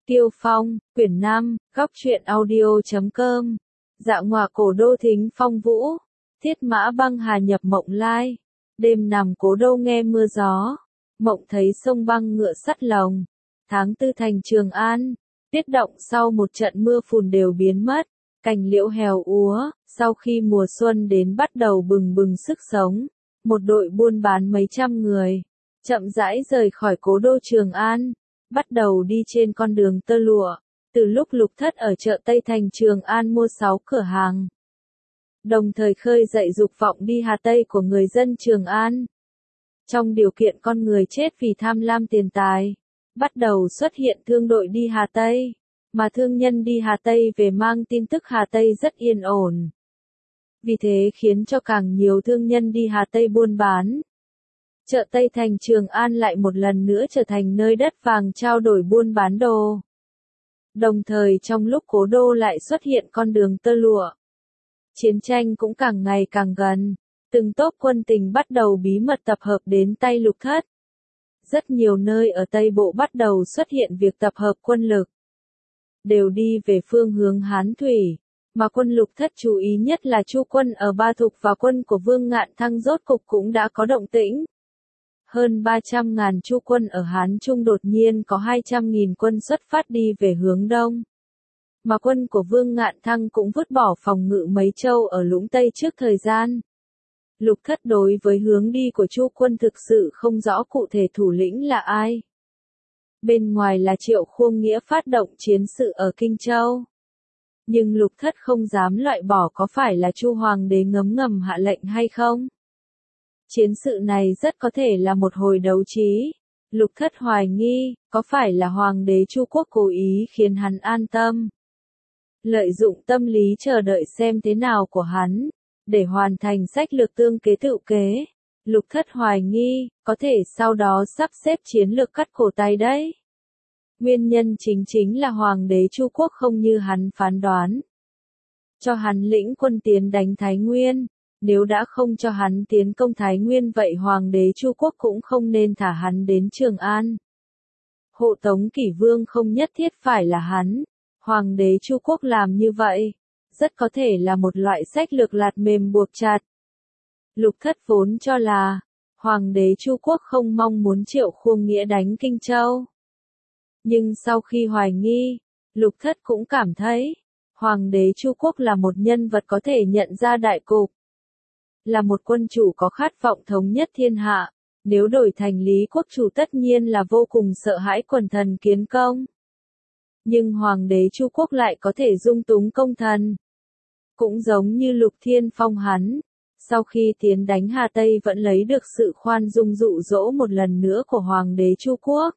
Tiêu Phong, quyển 5, góc truyện audio.com. Dạ ngọa cổ đô thính phong vũ, thiết mã băng hà nhập mộng lai. Đêm nằm cố đô nghe mưa gió, mộng thấy sông băng ngựa sắt lồng. Tháng tư thành Trường An, tuyết động sau một trận mưa phùn đều biến mất, cành liễu hèo úa, sau khi mùa xuân đến bắt đầu bừng bừng sức sống. Một đội buôn bán mấy trăm người, chậm rãi rời khỏi cố đô Trường An, bắt đầu đi trên con đường tơ lụa. Từ lúc Lục Thất ở chợ Tây thành Trường An mua 6 cửa hàng, đồng thời khơi dậy dục vọng đi Hà Tây của người dân Trường An. Trong điều kiện con người chết vì tham lam tiền tài, bắt đầu xuất hiện thương đội đi Hà Tây, mà thương nhân đi Hà Tây về mang tin tức Hà Tây rất yên ổn. Vì thế khiến cho càng nhiều thương nhân đi Hà Tây buôn bán. Chợ Tây thành Trường An lại một lần nữa trở thành nơi đất vàng trao đổi buôn bán đồ. Đồng thời trong lúc cố đô lại xuất hiện con đường tơ lụa, chiến tranh cũng càng ngày càng gần, từng tốp quân tình bắt đầu bí mật tập hợp đến tay Lục Thất. Rất nhiều nơi ở Tây Bộ bắt đầu xuất hiện việc tập hợp quân lực, đều đi về phương hướng Hán Thủy, mà quân Lục Thất chú ý nhất là Chu quân ở Ba Thục và quân của Vương Ngạn Thăng rốt cục cũng đã có động tĩnh. Hơn 300.000 Chu quân ở Hán Trung đột nhiên có 200.000 quân xuất phát đi về hướng đông. Mà quân của Vương Ngạn Thăng cũng vứt bỏ phòng ngự mấy châu ở Lũng Tây trước thời gian. Lục Thất đối với hướng đi của Chu quân thực sự không rõ cụ thể thủ lĩnh là ai. Bên ngoài là Triệu Khuông Nghĩa phát động chiến sự ở Kinh Châu. Nhưng Lục Thất không dám loại bỏ có phải là Chu Hoàng đế ngấm ngầm hạ lệnh hay không. Chiến sự này rất có thể là một hồi đấu trí. Lục Thất hoài nghi, có phải là Hoàng đế Chu Quốc cố ý khiến hắn an tâm. Lợi dụng tâm lý chờ đợi xem thế nào của hắn, để hoàn thành sách lược tương kế tự kế. Lục Thất hoài nghi, có thể sau đó sắp xếp chiến lược cắt cổ tay đấy. Nguyên nhân chính là Hoàng đế Chu Quốc không như hắn phán đoán. Cho hắn lĩnh quân tiến đánh Thái Nguyên. Nếu đã không cho hắn tiến công Thái Nguyên vậy Hoàng đế Chu Quốc cũng không nên thả hắn đến Trường An. Hộ tống Kỷ Vương không nhất thiết phải là hắn. Hoàng đế Chu Quốc làm như vậy, rất có thể là một loại sách lược lạt mềm buộc chặt. Lục Thất vốn cho là, Hoàng đế Chu Quốc không mong muốn Triệu Khuông Nghĩa đánh Kinh Châu. Nhưng sau khi hoài nghi, Lục Thất cũng cảm thấy, Hoàng đế Chu Quốc là một nhân vật có thể nhận ra đại cục. Là một quân chủ có khát vọng thống nhất thiên hạ, nếu đổi thành Lý Quốc chủ tất nhiên là vô cùng sợ hãi quần thần kiến công. Nhưng Hoàng đế Chu Quốc lại có thể dung túng công thần. Cũng giống như Lục Thiên Phong hắn, sau khi tiến đánh Hà Tây vẫn lấy được sự khoan dung dụ dỗ một lần nữa của Hoàng đế Chu Quốc.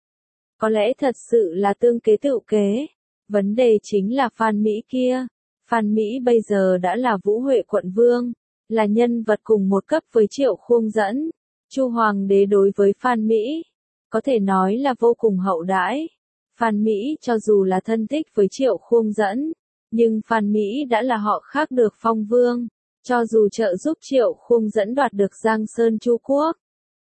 Có lẽ thật sự là tương kế tự kế. Vấn đề chính là Phan Mỹ kia. Phan Mỹ bây giờ đã là Vũ Huệ quận vương, là nhân vật cùng một cấp với Triệu Khuông Dẫn. Chu Hoàng đế đối với Phan Mỹ, có thể nói là vô cùng hậu đãi. Phan Mỹ cho dù là thân thích với Triệu Khuông Dẫn, nhưng Phan Mỹ đã là họ khác được phong vương, cho dù trợ giúp Triệu Khuông Dẫn đoạt được Giang Sơn Chu Quốc.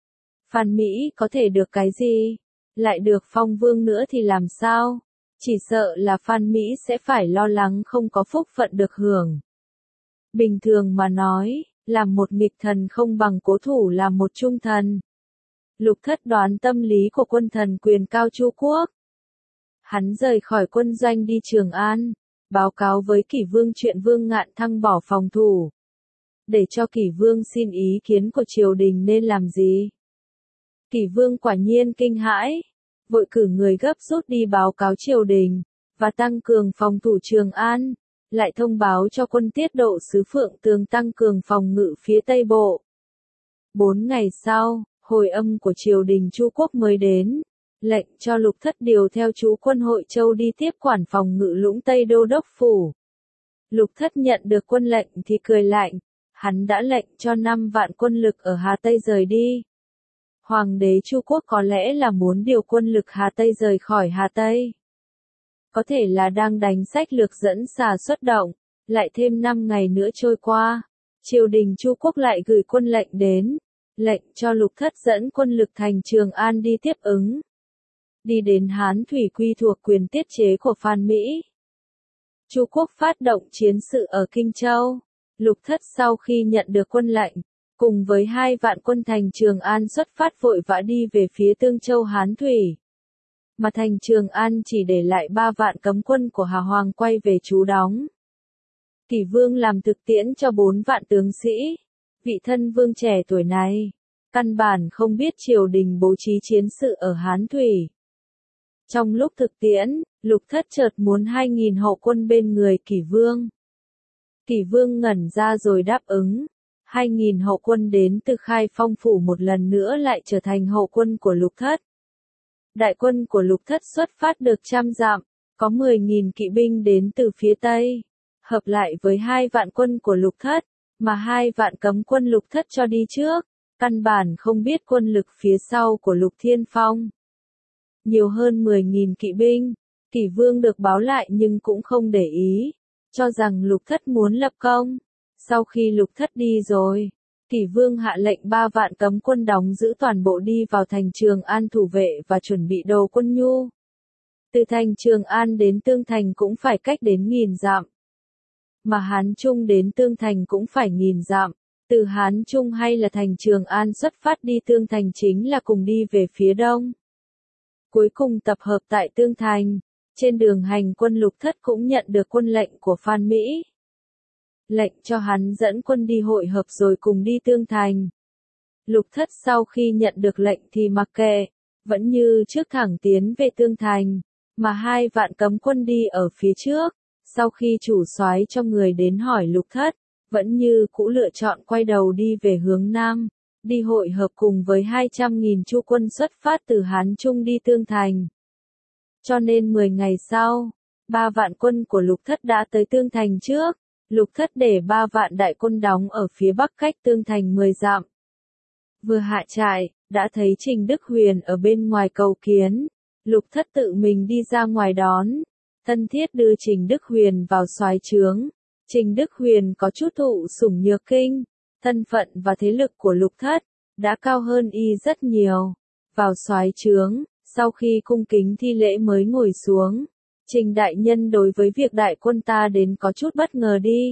Phan Mỹ có thể được cái gì? Lại được phong vương nữa thì làm sao? Chỉ sợ là Phan Mỹ sẽ phải lo lắng không có phúc phận được hưởng. Bình thường mà nói, làm một nghịch thần không bằng cố thủ làm một trung thần. Lục Thất đoán tâm lý của quân thần quyền cao Chu Quốc. Hắn rời khỏi quân doanh đi Trường An, báo cáo với Kỷ Vương chuyện Vương Ngạn Thăng bỏ phòng thủ. Để cho Kỷ Vương xin ý kiến của triều đình nên làm gì. Kỷ Vương quả nhiên kinh hãi, vội cử người gấp rút đi báo cáo triều đình, và tăng cường phòng thủ Trường An. Lại thông báo cho quân tiết độ sứ Phượng Tường tăng cường phòng ngự phía Tây Bộ. 4 ngày sau, hồi âm của triều đình Chu Quốc mới đến, lệnh cho Lục Thất điều theo chú quân Hội Châu đi tiếp quản phòng ngự Lũng Tây Đô đốc phủ. Lục Thất nhận được quân lệnh thì cười lạnh, hắn đã lệnh cho 5 vạn quân lực ở Hà Tây rời đi. Hoàng đế Chu Quốc có lẽ là muốn điều quân lực Hà Tây rời khỏi Hà Tây. Có thể là đang đánh sách lược dẫn xà xuất động, lại thêm 5 ngày nữa trôi qua, triều đình Chu Quốc lại gửi quân lệnh đến, lệnh cho Lục Thất dẫn quân lực thành Trường An đi tiếp ứng. đi đến Hán Thủy quy thuộc quyền tiết chế của Phan Mỹ. Chu quốc phát động chiến sự ở Kinh Châu. Lục Thất sau khi nhận được quân lệnh, cùng với 2 vạn quân thành Trường An xuất phát vội vã đi về phía Tương Châu Hán Thủy. Mà thành Trường An chỉ để lại 3 vạn cấm quân của Hà Hoàng quay về trú đóng. Kỷ Vương làm thực tiễn cho 4 vạn tướng sĩ. Vị thân vương trẻ tuổi này, căn bản không biết triều đình bố trí chiến sự ở Hán Thủy. Trong lúc thực tiễn, Lục Thất chợt muốn 2.000 hậu quân bên người Kỷ Vương. Kỷ Vương ngẩn ra rồi đáp ứng. 2.000 hậu quân đến từ Khai Phong phủ một lần nữa lại trở thành hậu quân của Lục Thất. Đại quân của Lục Thất xuất phát được 100 dặm, có 10.000 kỵ binh đến từ phía Tây, hợp lại với 2 vạn quân của Lục Thất, mà 2 vạn cấm quân Lục Thất cho đi trước, căn bản không biết quân lực phía sau của Lục Thiên Phong. Nhiều hơn 10.000 kỵ binh, Kỷ Vương được báo lại nhưng cũng không để ý, cho rằng Lục Thất muốn lập công. Sau khi Lục Thất đi rồi, Kỷ Vương hạ lệnh 3 vạn cấm quân đóng giữ toàn bộ đi vào thành Trường An thủ vệ và chuẩn bị đồ quân nhu. Từ thành Trường An đến Tương Thành cũng phải cách đến 1.000 dặm. Mà Hán Trung đến Tương Thành cũng phải 1.000 dặm. Từ Hán Trung hay là thành Trường An xuất phát đi Tương Thành chính là cùng đi về phía đông. Cuối cùng tập hợp tại Tương Thành. Trên đường hành quân Lục Thất cũng nhận được quân lệnh của Phan Mỹ. Lệnh cho hắn dẫn quân đi hội hợp rồi cùng đi Tương Thành. Lục Thất sau khi nhận được lệnh thì mặc kệ, vẫn như trước thẳng tiến về Tương Thành, mà 2 vạn cấm quân đi ở phía trước. Sau khi chủ soái cho người đến hỏi Lục Thất, vẫn như cũ lựa chọn quay đầu đi về hướng Nam, đi hội hợp cùng với 200.000 Chu quân xuất phát từ Hán Trung đi Tương Thành. Cho nên 10 ngày sau, 3 vạn quân của Lục Thất đã tới Tương Thành trước. Lục Thất để 3 vạn đại quân đóng ở phía bắc cách Tương Thành 10 dặm. Vừa hạ trại, đã thấy Trình Đức Huyền ở bên ngoài cầu kiến. Lục Thất tự mình đi ra ngoài đón, thân thiết đưa Trình Đức Huyền vào soái trướng. Trình Đức Huyền có chút thụ sủng nhược kinh, thân phận và thế lực của Lục Thất đã cao hơn y rất nhiều. Vào soái trướng, sau khi cung kính thi lễ mới ngồi xuống. Trình đại nhân đối với việc đại quân ta đến có chút bất ngờ đi.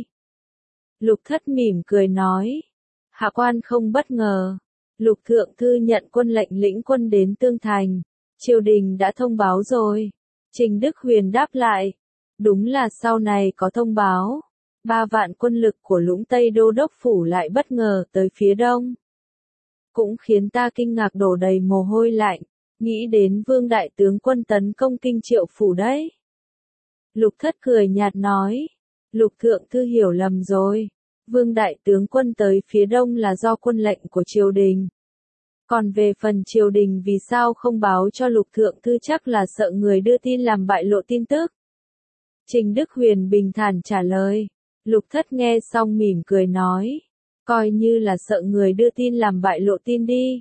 Lục Thất mỉm cười nói. Hạ quan không bất ngờ. Lục thượng thư nhận quân lệnh lĩnh quân đến Tương Thành. Triều đình đã thông báo rồi. Trình Đức Huyền đáp lại. Đúng là sau này có thông báo. 3 vạn quân lực của Lũng Tây Đô Đốc Phủ lại bất ngờ tới phía đông. Cũng khiến ta kinh ngạc đổ đầy mồ hôi lạnh. Nghĩ đến Vương đại tướng quân tấn công Kinh Triệu Phủ đấy. Lục Thất cười nhạt nói. Lục thượng thư hiểu lầm rồi. Vương đại tướng quân tới phía đông là do quân lệnh của triều đình. Còn về phần triều đình vì sao không báo cho Lục thượng thư chắc là sợ người đưa tin làm bại lộ tin tức. Trình Đức Huyền bình thản trả lời. Lục Thất nghe xong mỉm cười nói. Coi như là sợ người đưa tin làm bại lộ tin đi.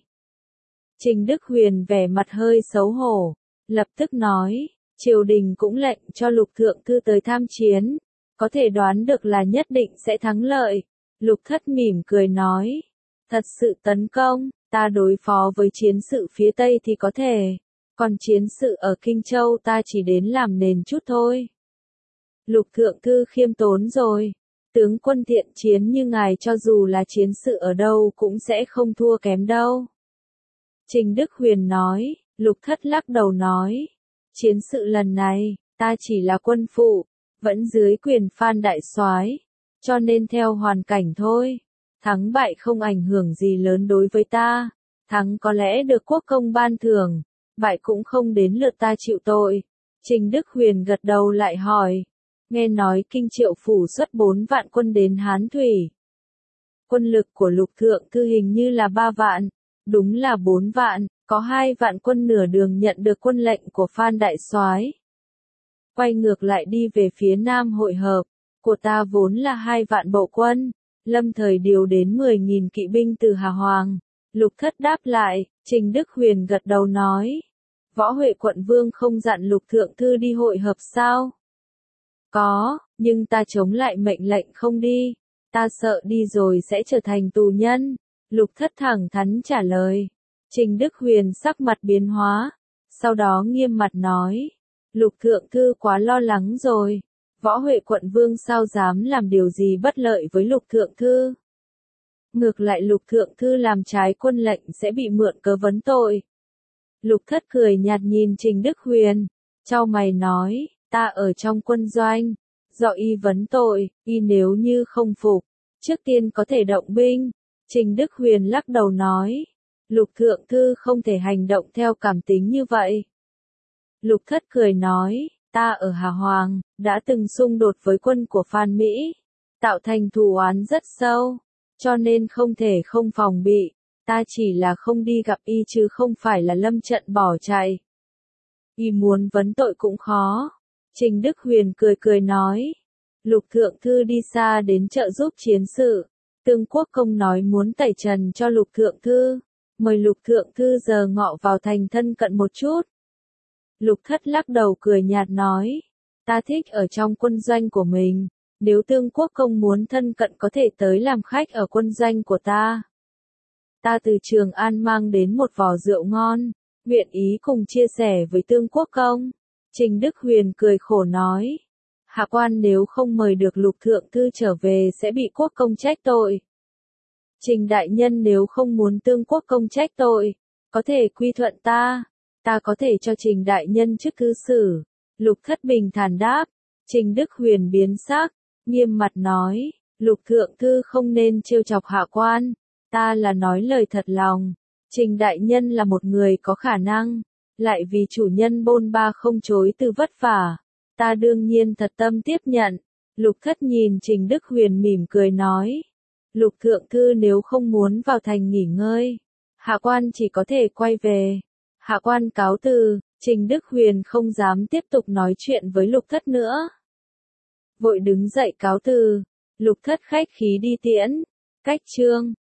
Trình Đức Huyền vẻ mặt hơi xấu hổ. Lập tức nói. Triều đình cũng lệnh cho Lục thượng thư tới tham chiến. Có thể đoán được là nhất định sẽ thắng lợi. Lục Thất mỉm cười nói. Thật sự tấn công, ta đối phó với chiến sự phía Tây thì có thể. Còn chiến sự ở Kinh Châu ta chỉ đến làm nền chút thôi. Lục thượng thư khiêm tốn rồi. Tướng quân thiện chiến như ngài cho dù là chiến sự ở đâu cũng sẽ không thua kém đâu. Trình Đức Huyền nói. Lục Thất lắc đầu nói. Chiến sự lần này, ta chỉ là quân phụ, vẫn dưới quyền Phan đại soái, cho nên theo hoàn cảnh thôi. Thắng bại không ảnh hưởng gì lớn đối với ta. Thắng có lẽ được quốc công ban thưởng, bại cũng không đến lượt ta chịu tội. Trình Đức Huyền gật đầu lại hỏi. Nghe nói Kinh Triệu Phủ xuất 4 vạn quân đến Hán Thủy. Quân lực của Lục thượng thư hình như là 3 vạn. Đúng là 4 vạn, có 2 vạn quân nửa đường nhận được quân lệnh của Phan đại soái. Quay ngược lại đi về phía Nam hội hợp. Của ta vốn là 2 vạn bộ quân. Lâm thời điều đến 10.000 kỵ binh từ Hà Hoàng. Lục Thất đáp lại. Trình Đức Huyền gật đầu nói. Võ Huệ quận vương không dặn Lục thượng thư đi hội hợp sao? Có, nhưng ta chống lại mệnh lệnh không đi. Ta sợ đi rồi sẽ trở thành tù nhân. Lục Thất thẳng thắn trả lời. Trình Đức Huyền sắc mặt biến hóa. sau đó nghiêm mặt nói, Lục thượng thư quá lo lắng rồi, Võ Huệ quận vương sao dám làm điều gì bất lợi với Lục thượng thư. Ngược lại Lục thượng thư làm trái quân lệnh sẽ bị mượn cớ vấn tội. Lục Thất cười nhạt nhìn Trình Đức Huyền, chau mày nói, ta ở trong quân doanh, do y vấn tội, y nếu như không phục, trước tiên có thể động binh. Trình Đức Huyền lắc đầu nói, Lục thượng thư không thể hành động theo cảm tính như vậy. Lục Thất cười nói, ta ở Hà Hoàng, đã từng xung đột với quân của Phan Mỹ, tạo thành thù oán rất sâu, cho nên không thể không phòng bị, ta chỉ là không đi gặp y chứ không phải là lâm trận bỏ chạy. Y muốn vấn tội cũng khó. Trình Đức Huyền cười cười nói, Lục thượng thư đi xa đến trợ giúp chiến sự, Tương Quốc công nói muốn tẩy trần cho Lục thượng thư, mời Lục thượng thư giờ ngọ vào thành thân cận một chút. Lục Thất lắc đầu cười nhạt nói, ta thích ở trong quân doanh của mình, nếu Tương Quốc công muốn thân cận có thể tới làm khách ở quân doanh của ta. Ta từ Trường An mang đến một vò rượu ngon, nguyện ý cùng chia sẻ với Tương Quốc công. Trình Đức Huyền cười khổ nói, hạ quan nếu không mời được Lục thượng thư trở về sẽ bị quốc công trách tội. Trình đại nhân nếu không muốn Tương Quốc công trách tội, có thể quy thuận ta có thể cho Trình đại nhân chức thứ sử. Lục Thất bình thản đáp. Trình Đức Huyền biến sắc, nghiêm mặt nói, Lục thượng thư không nên trêu chọc hạ quan, ta là nói lời thật lòng. Trình đại nhân là một người có khả năng, lại vì chủ nhân bôn ba không chối từ vất vả, ta đương nhiên thật tâm tiếp nhận. Lục Thất nhìn Trình Đức Huyền mỉm cười nói, Lục thượng thư nếu không muốn vào thành nghỉ ngơi, hạ quan chỉ có thể quay về. Hạ quan cáo từ. Trình Đức Huyền không dám tiếp tục nói chuyện với Lục Thất nữa, vội đứng dậy cáo từ. Lục Thất khách khí đi tiễn. Cách chương